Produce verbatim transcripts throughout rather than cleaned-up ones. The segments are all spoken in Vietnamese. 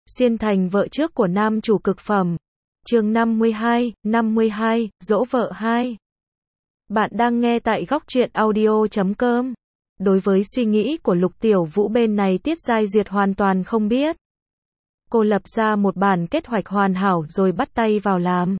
Xuyên thành vợ trước của nam chủ cực phẩm. Chương năm mươi hai, năm mươi hai, dỗ vợ hai. Bạn đang nghe tại góc truyện audio chấm com. Đối với suy nghĩ của Lục Tiểu Vũ bên này Tiết Giai Duyệt hoàn toàn không biết. Cô lập ra một bản kế hoạch hoàn hảo rồi bắt tay vào làm.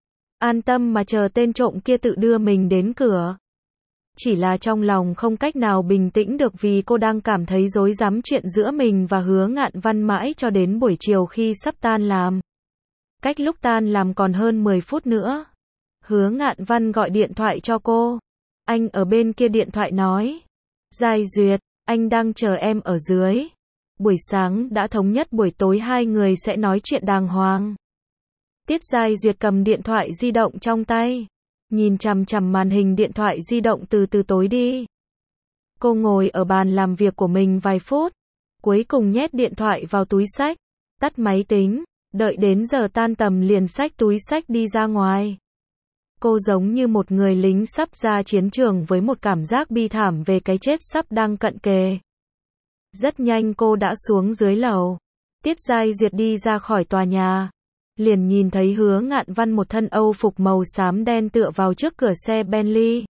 An tâm mà chờ tên trộm kia tự đưa mình đến cửa. Chỉ là trong lòng không cách nào bình tĩnh được vì cô đang cảm thấy rối rắm chuyện giữa mình và Hứa Ngạn Văn mãi cho đến buổi chiều khi sắp tan làm. Cách lúc tan làm còn hơn mười phút nữa. Hứa Ngạn Văn gọi điện thoại cho cô. Anh ở bên kia điện thoại nói. Giai Duyệt, anh đang chờ em ở dưới. Buổi sáng đã thống nhất buổi tối hai người sẽ nói chuyện đàng hoàng. Tiết Giai Duyệt cầm điện thoại di động trong tay. Nhìn chằm chằm màn hình điện thoại di động từ từ tối đi. Cô ngồi ở bàn làm việc của mình vài phút. Cuối cùng nhét điện thoại vào túi xách. Tắt máy tính. Đợi đến giờ tan tầm liền xách túi xách đi ra ngoài. Cô giống như một người lính sắp ra chiến trường với một cảm giác bi thảm về cái chết sắp đang cận kề. Rất nhanh cô đã xuống dưới lầu. Tiết Giai Duyệt đi ra khỏi tòa nhà. Liền nhìn thấy Hứa Ngạn Văn một thân Âu phục màu xám đen tựa vào trước cửa xe Bentley.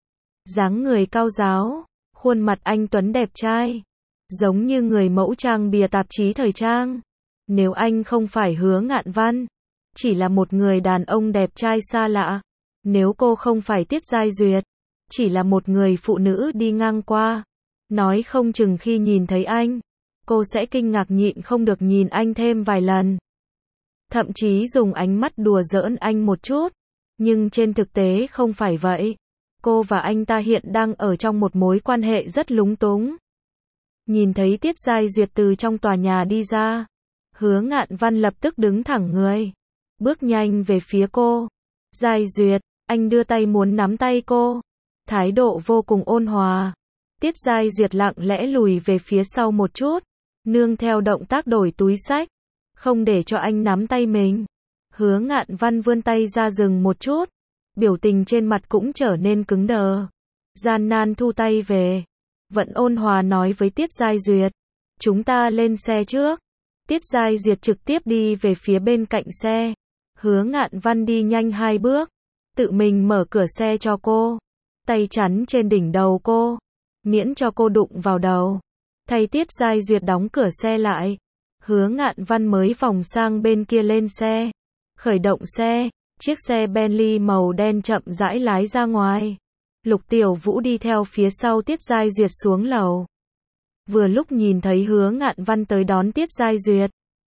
Dáng người cao ráo, khuôn mặt anh tuấn đẹp trai, giống như người mẫu trang bìa tạp chí thời trang. Nếu anh không phải Hứa Ngạn Văn, chỉ là một người đàn ông đẹp trai xa lạ. Nếu cô không phải Tiết Giai Duyệt, chỉ là một người phụ nữ đi ngang qua. Nói không chừng khi nhìn thấy anh, cô sẽ kinh ngạc nhịn không được nhìn anh thêm vài lần. Thậm chí dùng ánh mắt đùa giỡn anh một chút. Nhưng trên thực tế không phải vậy. Cô và anh ta hiện đang ở trong một mối quan hệ rất lúng túng. Nhìn thấy Tiết Giai Duyệt từ trong tòa nhà đi ra. Hứa Ngạn Văn lập tức đứng thẳng người. Bước nhanh về phía cô. Giai Duyệt, anh đưa tay muốn nắm tay cô. Thái độ vô cùng ôn hòa. Tiết Giai Duyệt lặng lẽ lùi về phía sau một chút. Nương theo động tác đổi túi xách. Không để cho anh nắm tay mình. Hứa Ngạn Văn vươn tay ra dừng một chút. Biểu tình trên mặt cũng trở nên cứng đờ. Gian nan thu tay về. Vẫn ôn hòa nói với Tiết Giai Duyệt. Chúng ta lên xe trước. Tiết Giai Duyệt trực tiếp đi về phía bên cạnh xe. Hứa Ngạn Văn đi nhanh hai bước. Tự mình mở cửa xe cho cô. Tay chắn trên đỉnh đầu cô. Miễn cho cô đụng vào đầu. Thay Tiết Giai Duyệt đóng cửa xe lại. Hứa Ngạn Văn mới vòng sang bên kia lên xe. Khởi động xe. Chiếc xe Bentley màu đen chậm rãi lái ra ngoài. Lục Tiểu Vũ đi theo phía sau Tiết Giai Duyệt xuống lầu. Vừa lúc nhìn thấy Hứa Ngạn Văn tới đón Tiết Giai Duyệt.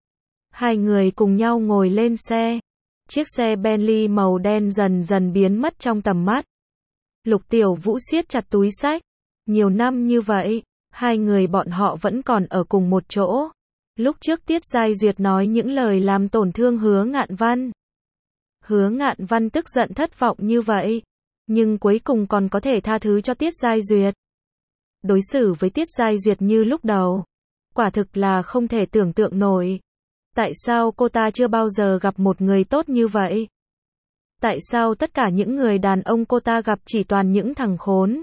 Hai người cùng nhau ngồi lên xe. Chiếc xe Bentley màu đen dần dần biến mất trong tầm mắt. Lục Tiểu Vũ siết chặt túi xách. Nhiều năm như vậy, hai người bọn họ vẫn còn ở cùng một chỗ. Lúc trước Tiết Giai Duyệt nói những lời làm tổn thương Hứa Ngạn Văn. Hứa Ngạn Văn tức giận thất vọng như vậy. Nhưng cuối cùng còn có thể tha thứ cho Tiết Giai Duyệt. Đối xử với Tiết Giai Duyệt như lúc đầu. Quả thực là không thể tưởng tượng nổi. Tại sao cô ta chưa bao giờ gặp một người tốt như vậy? Tại sao tất cả những người đàn ông cô ta gặp chỉ toàn những thằng khốn?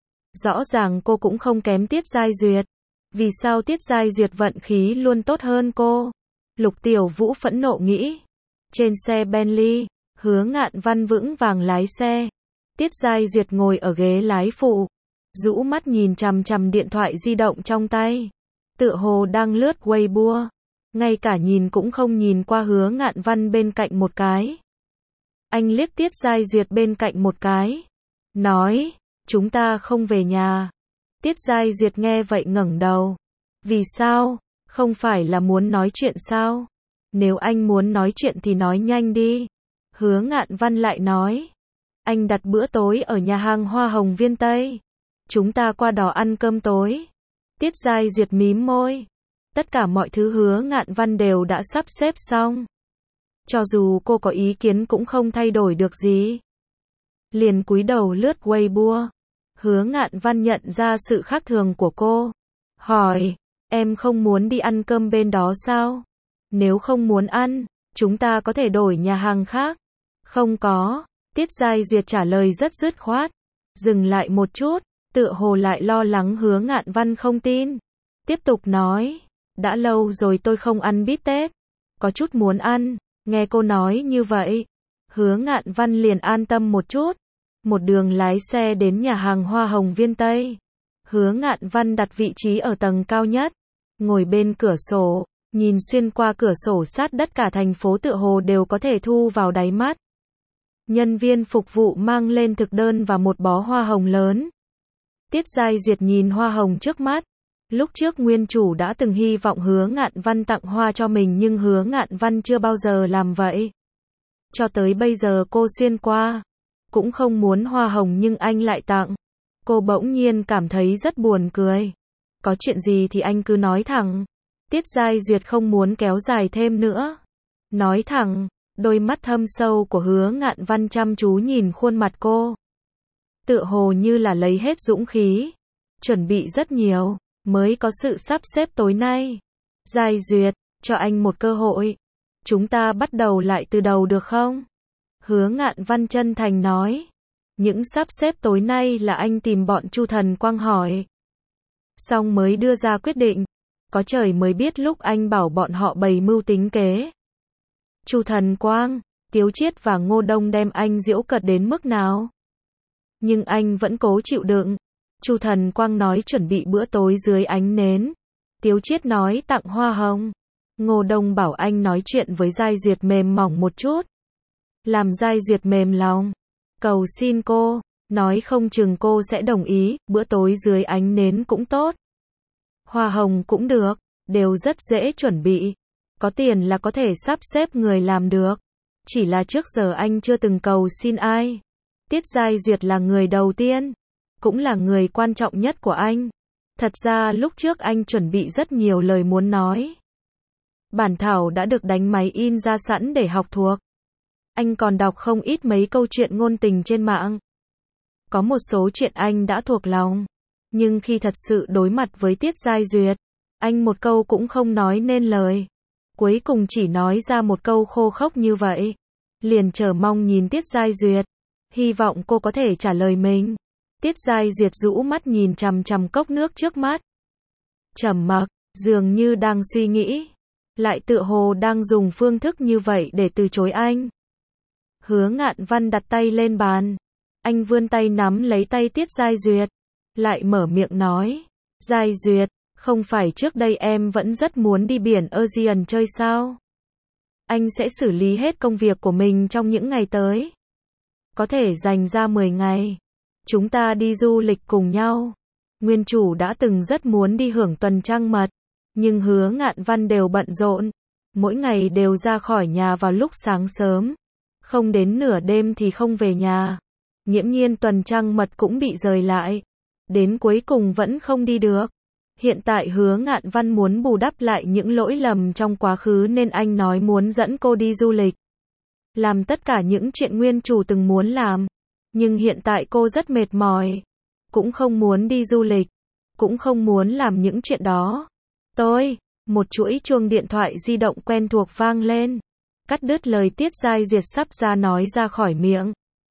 Rõ ràng cô cũng không kém Tiết Giai Duyệt. Vì sao Tiết Giai Duyệt vận khí luôn tốt hơn cô? Lục Tiểu Vũ phẫn nộ nghĩ. Trên xe Bentley, Hứa Ngạn Văn vững vàng lái xe. Tiết Giai Duyệt ngồi ở ghế lái phụ. Rũ mắt nhìn chằm chằm điện thoại di động trong tay. Tựa hồ đang lướt Weibo. Ngay cả nhìn cũng không nhìn qua Hứa Ngạn Văn bên cạnh một cái. Anh liếc Tiết Giai Duyệt bên cạnh một cái. Nói, chúng ta không về nhà. Tiết Giai Duyệt nghe vậy ngẩng đầu. Vì sao? Không phải là muốn nói chuyện sao? Nếu anh muốn nói chuyện thì nói nhanh đi. Hứa Ngạn Văn lại nói. Anh đặt bữa tối ở nhà hàng Hoa Hồng Viên Tây. Chúng ta qua đó ăn cơm tối. Tiết Giai Duyệt mím môi. Tất cả mọi thứ Hứa Ngạn Văn đều đã sắp xếp xong. Cho dù cô có ý kiến cũng không thay đổi được gì. Liền cúi đầu lướt Weibo. Hứa Ngạn Văn nhận ra sự khác thường của cô. Hỏi, em không muốn đi ăn cơm bên đó sao? Nếu không muốn ăn, chúng ta có thể đổi nhà hàng khác. Không có. Tiết Giai Duyệt trả lời rất dứt khoát. Dừng lại một chút, tựa hồ lại lo lắng Hứa Ngạn Văn không tin. Tiếp tục nói, đã lâu rồi tôi không ăn bít tết. Có chút muốn ăn. Nghe cô nói như vậy, Hứa Ngạn Văn liền an tâm một chút. Một đường lái xe đến nhà hàng Hoa Hồng Viên Tây. Hứa Ngạn Văn đặt vị trí ở tầng cao nhất. Ngồi bên cửa sổ, nhìn xuyên qua cửa sổ sát đất cả thành phố tựa hồ đều có thể thu vào đáy mắt. Nhân viên phục vụ mang lên thực đơn và một bó hoa hồng lớn. Tiết Giai Duyệt nhìn hoa hồng trước mắt. Lúc trước nguyên chủ đã từng hy vọng Hứa Ngạn Văn tặng hoa cho mình nhưng Hứa Ngạn Văn chưa bao giờ làm vậy. Cho tới bây giờ cô xuyên qua, cũng không muốn hoa hồng nhưng anh lại tặng. Cô bỗng nhiên cảm thấy rất buồn cười. Có chuyện gì thì anh cứ nói thẳng. Tiết Giai Duyệt không muốn kéo dài thêm nữa. Nói thẳng, đôi mắt thâm sâu của Hứa Ngạn Văn chăm chú nhìn khuôn mặt cô. Tựa hồ như là lấy hết dũng khí. Chuẩn bị rất nhiều, mới có sự sắp xếp tối nay. Giai Duyệt, cho anh một cơ hội. Chúng ta bắt đầu lại từ đầu được không? Hứa Ngạn Văn chân thành nói. Những sắp xếp tối nay là anh tìm bọn Chu Thần Quang hỏi. Xong mới đưa ra quyết định. Có trời mới biết lúc anh bảo bọn họ bày mưu tính kế. Chu Thần Quang, Tiếu Chiết và Ngô Đông đem anh giễu cợt đến mức nào. Nhưng anh vẫn cố chịu đựng. Chu Thần Quang nói chuẩn bị bữa tối dưới ánh nến. Tiếu Chiết nói tặng hoa hồng. Ngô Đông bảo anh nói chuyện với Giai Duyệt mềm mỏng một chút. Làm Giai Duyệt mềm lòng. Cầu xin cô, nói không chừng cô sẽ đồng ý, bữa tối dưới ánh nến cũng tốt. Hoa hồng cũng được, đều rất dễ chuẩn bị. Có tiền là có thể sắp xếp người làm được. Chỉ là trước giờ anh chưa từng cầu xin ai. Tiết Giai Duyệt là người đầu tiên, cũng là người quan trọng nhất của anh. Thật ra lúc trước anh chuẩn bị rất nhiều lời muốn nói. Bản thảo đã được đánh máy in ra sẵn để học thuộc. Anh còn đọc không ít mấy câu chuyện ngôn tình trên mạng. Có một số chuyện anh đã thuộc lòng. Nhưng khi thật sự đối mặt với Tiết Giai Duyệt, anh một câu cũng không nói nên lời. Cuối cùng chỉ nói ra một câu khô khốc như vậy. Liền chờ mong nhìn Tiết Giai Duyệt. Hy vọng cô có thể trả lời mình. Tiết Giai Duyệt rũ mắt nhìn chằm chằm cốc nước trước mắt. Trầm mặc, dường như đang suy nghĩ. Lại tựa hồ đang dùng phương thức như vậy để từ chối anh. Hứa Ngạn Văn đặt tay lên bàn. Anh vươn tay nắm lấy tay Tiết Giai Duyệt. Lại mở miệng nói. Giai Duyệt, không phải trước đây em vẫn rất muốn đi biển Aegean chơi sao? Anh sẽ xử lý hết công việc của mình trong những ngày tới. Có thể dành ra mười ngày. Chúng ta đi du lịch cùng nhau. Nguyên chủ đã từng rất muốn đi hưởng tuần trăng mật. Nhưng Hứa Ngạn Văn đều bận rộn. Mỗi ngày đều ra khỏi nhà vào lúc sáng sớm. Không đến nửa đêm thì không về nhà. Nghiễm nhiên tuần trăng mật cũng bị rời lại. Đến cuối cùng vẫn không đi được. Hiện tại Hứa Ngạn Văn muốn bù đắp lại những lỗi lầm trong quá khứ nên anh nói muốn dẫn cô đi du lịch. Làm tất cả những chuyện nguyên chủ từng muốn làm. Nhưng hiện tại cô rất mệt mỏi. Cũng không muốn đi du lịch. Cũng không muốn làm những chuyện đó. Tôi, một chuỗi chuông điện thoại di động quen thuộc vang lên. Cắt đứt lời Tiết Giai Duyệt sắp ra nói ra khỏi miệng.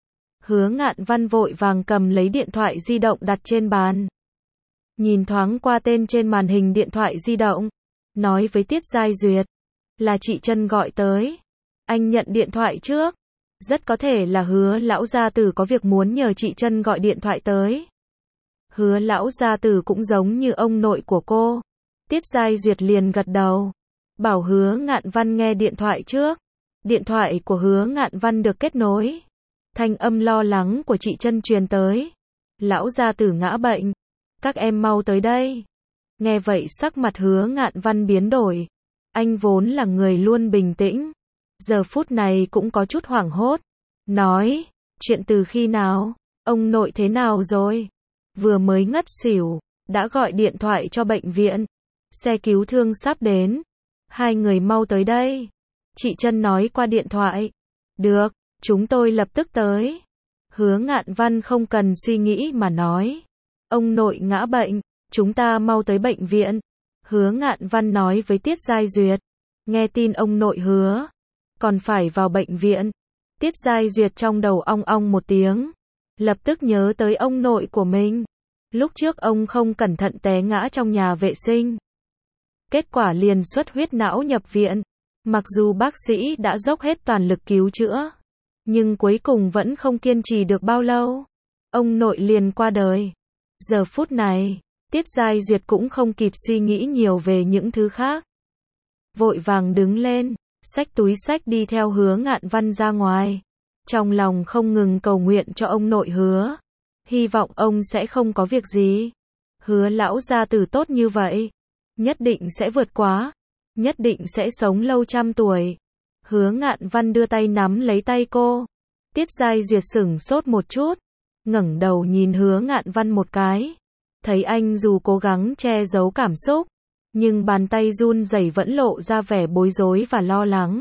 Hứa Ngạn Văn vội vàng cầm lấy điện thoại di động đặt trên bàn. Nhìn thoáng qua tên trên màn hình điện thoại di động. Nói với Tiết Giai Duyệt. Là chị Trân gọi tới. Anh nhận điện thoại trước. Rất có thể là Hứa lão gia tử có việc muốn nhờ chị Trân gọi điện thoại tới. Hứa lão gia tử cũng giống như ông nội của cô. Tiết Giai Duyệt liền gật đầu. Bảo Hứa Ngạn Văn nghe điện thoại trước. Điện thoại của Hứa Ngạn Văn được kết nối. Thanh âm lo lắng của chị Trân truyền tới. Lão gia tử ngã bệnh. Các em mau tới đây. Nghe vậy sắc mặt Hứa Ngạn Văn biến đổi. Anh vốn là người luôn bình tĩnh. Giờ phút này cũng có chút hoảng hốt. Nói, chuyện từ khi nào? Ông nội thế nào rồi? Vừa mới ngất xỉu. Đã gọi điện thoại cho bệnh viện. Xe cứu thương sắp đến. Hai người mau tới đây. Chị Trân nói qua điện thoại. Được, chúng tôi lập tức tới. Hứa Ngạn Văn không cần suy nghĩ mà nói. Ông nội ngã bệnh. Chúng ta mau tới bệnh viện. Hứa Ngạn Văn nói với Tiết Giai Duyệt. Nghe tin ông nội hứa. Còn phải vào bệnh viện. Tiết Giai Duyệt trong đầu ong ong một tiếng. Lập tức nhớ tới ông nội của mình. Lúc trước ông không cẩn thận té ngã trong nhà vệ sinh. kết quả liền xuất huyết não nhập viện. Mặc dù bác sĩ đã dốc hết toàn lực cứu chữa, nhưng cuối cùng vẫn không kiên trì được bao lâu. Ông nội liền qua đời. Giờ phút này, Tiết Giai Duyệt cũng không kịp suy nghĩ nhiều về những thứ khác. Vội vàng đứng lên, xách túi xách đi theo Hứa Ngạn Văn ra ngoài. Trong lòng không ngừng cầu nguyện cho ông nội Hứa. Hy vọng ông sẽ không có việc gì. Hứa lão gia tử tốt như vậy. Nhất định sẽ vượt qua. Nhất định sẽ sống lâu trăm tuổi. Hứa Ngạn Văn đưa tay nắm lấy tay cô. Tiết Giai Duyệt sửng sốt một chút. Ngẩng đầu nhìn Hứa Ngạn Văn một cái. Thấy anh dù cố gắng che giấu cảm xúc, nhưng bàn tay run rẩy vẫn lộ ra vẻ bối rối và lo lắng.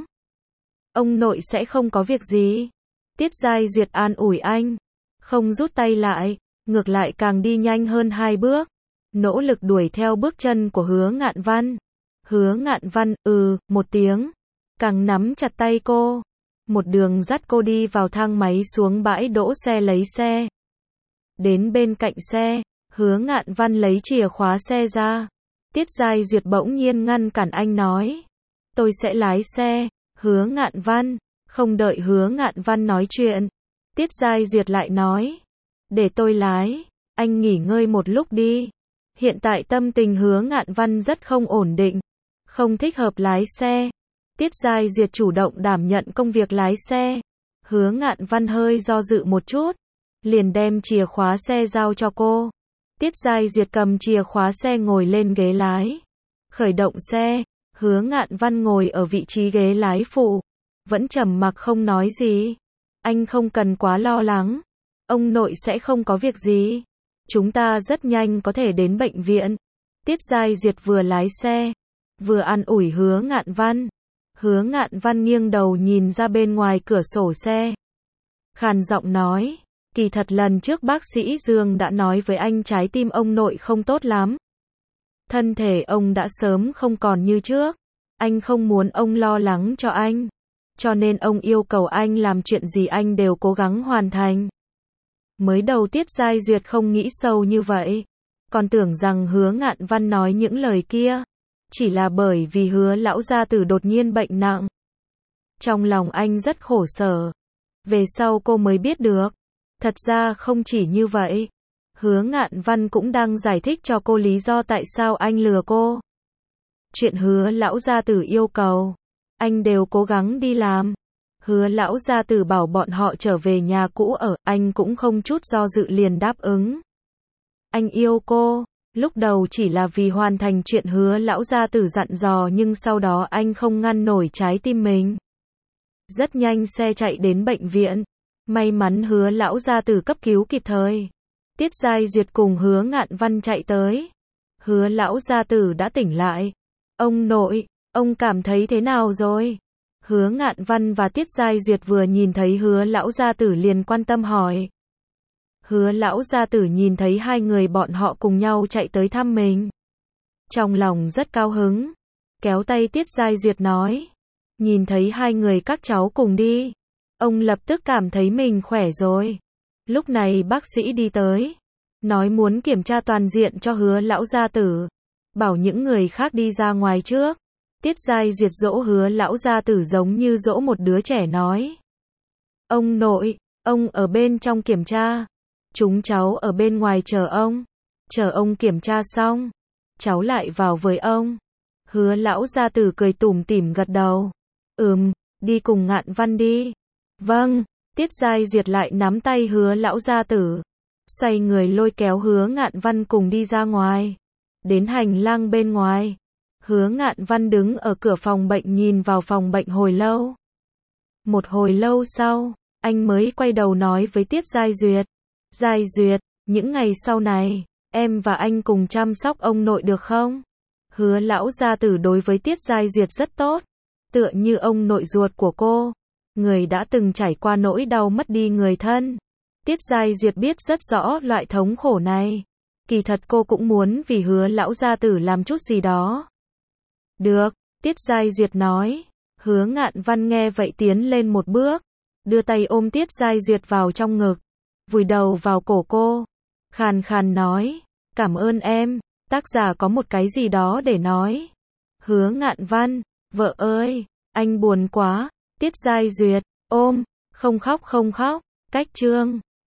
Ông nội sẽ không có việc gì. Tiết Giai Duyệt an ủi anh. Không rút tay lại, ngược lại càng đi nhanh hơn hai bước. Nỗ lực đuổi theo bước chân của Hứa Ngạn Văn. Hứa Ngạn Văn, ừ, một tiếng. Càng nắm chặt tay cô. Một đường dắt cô đi vào thang máy xuống bãi đỗ xe lấy xe. Đến bên cạnh xe, Hứa Ngạn Văn lấy chìa khóa xe ra. Tiết Giai Duyệt bỗng nhiên ngăn cản anh nói. Tôi sẽ lái xe. Hứa Ngạn Văn. Không đợi Hứa Ngạn Văn nói chuyện. Tiết Giai Duyệt lại nói. Để tôi lái. Anh nghỉ ngơi một lúc đi. Hiện tại tâm tình Hứa Ngạn Văn rất không ổn định. Không thích hợp lái xe. Tiết Giai Duyệt chủ động đảm nhận công việc lái xe. Hứa Ngạn Văn hơi do dự một chút. Liền đem chìa khóa xe giao cho cô. Tiết Giai Duyệt cầm chìa khóa xe ngồi lên ghế lái. Khởi động xe. Hứa Ngạn Văn ngồi ở vị trí ghế lái phụ. Vẫn trầm mặc không nói gì. Anh không cần quá lo lắng. Ông nội sẽ không có việc gì. Chúng ta rất nhanh có thể đến bệnh viện. Tiết Giai Duyệt vừa lái xe, vừa an ủi Hứa Ngạn Văn. Hứa Ngạn Văn nghiêng đầu nhìn ra bên ngoài cửa sổ xe. Khàn giọng nói, kỳ thật lần trước bác sĩ Dương đã nói với anh trái tim ông nội không tốt lắm. Thân thể ông đã sớm không còn như trước. Anh không muốn ông lo lắng cho anh. Cho nên ông yêu cầu anh làm chuyện gì anh đều cố gắng hoàn thành. Mới đầu Tiết Giai Duyệt không nghĩ sâu như vậy. Còn tưởng rằng Hứa Ngạn Văn nói những lời kia chỉ là bởi vì Hứa lão gia tử đột nhiên bệnh nặng. Trong lòng anh rất khổ sở. Về sau cô mới biết được. Thật ra không chỉ như vậy. Hứa Ngạn Văn cũng đang giải thích cho cô lý do tại sao anh lừa cô. Chuyện Hứa lão gia tử yêu cầu, anh đều cố gắng đi làm. Hứa lão gia tử bảo bọn họ trở về nhà cũ ở, anh cũng không chút do dự liền đáp ứng. Anh yêu cô, lúc đầu chỉ là vì hoàn thành chuyện Hứa lão gia tử dặn dò, nhưng sau đó anh không ngăn nổi trái tim mình. Rất nhanh xe chạy đến bệnh viện. May mắn Hứa lão gia tử cấp cứu kịp thời. Tiết Giai Duyệt cùng Hứa Ngạn Văn chạy tới. Hứa lão gia tử đã tỉnh lại. Ông nội, ông cảm thấy thế nào rồi? Hứa Ngạn Văn và Tiết Giai Duyệt vừa nhìn thấy Hứa lão gia tử liền quan tâm hỏi. Hứa lão gia tử nhìn thấy hai người bọn họ cùng nhau chạy tới thăm mình. Trong lòng rất cao hứng. Kéo tay Tiết Giai Duyệt nói. Nhìn thấy hai người các cháu cùng đi. Ông lập tức cảm thấy mình khỏe rồi. Lúc này bác sĩ đi tới. Nói muốn kiểm tra toàn diện cho Hứa lão gia tử. Bảo những người khác đi ra ngoài trước. Tiết Giai Duyệt dỗ Hứa lão gia tử giống như dỗ một đứa trẻ nói. Ông nội, ông ở bên trong kiểm tra. Chúng cháu ở bên ngoài chờ ông. Chờ ông kiểm tra xong, cháu lại vào với ông. Hứa lão gia tử cười tủm tỉm gật đầu. Ừm, đi cùng Ngạn Văn đi. Vâng, Tiết Giai Duyệt lại nắm tay Hứa lão gia tử. Xoay người lôi kéo Hứa Ngạn Văn cùng đi ra ngoài. Đến hành lang bên ngoài. Hứa Ngạn Văn đứng ở cửa phòng bệnh nhìn vào phòng bệnh hồi lâu. Một hồi lâu sau, anh mới quay đầu nói với Tiết Giai Duyệt. Giai Duyệt, những ngày sau này, em và anh cùng chăm sóc ông nội được không? Hứa lão gia tử đối với Tiết Giai Duyệt rất tốt. Tựa như ông nội ruột của cô. Người đã từng trải qua nỗi đau mất đi người thân. Tiết Giai Duyệt biết rất rõ loại thống khổ này. Kỳ thật cô cũng muốn vì Hứa lão gia tử làm chút gì đó. Được, Tiết Giai Duyệt nói. Hứa Ngạn Văn nghe vậy tiến lên một bước. Đưa tay ôm Tiết Giai Duyệt vào trong ngực. Vùi đầu vào cổ cô. Khàn khàn nói. Cảm ơn em. Tác giả có một cái gì đó để nói. Hứa Ngạn Văn, vợ ơi, anh buồn quá. Tiết Giai Duyệt, ôm, không khóc không khóc. Cách chương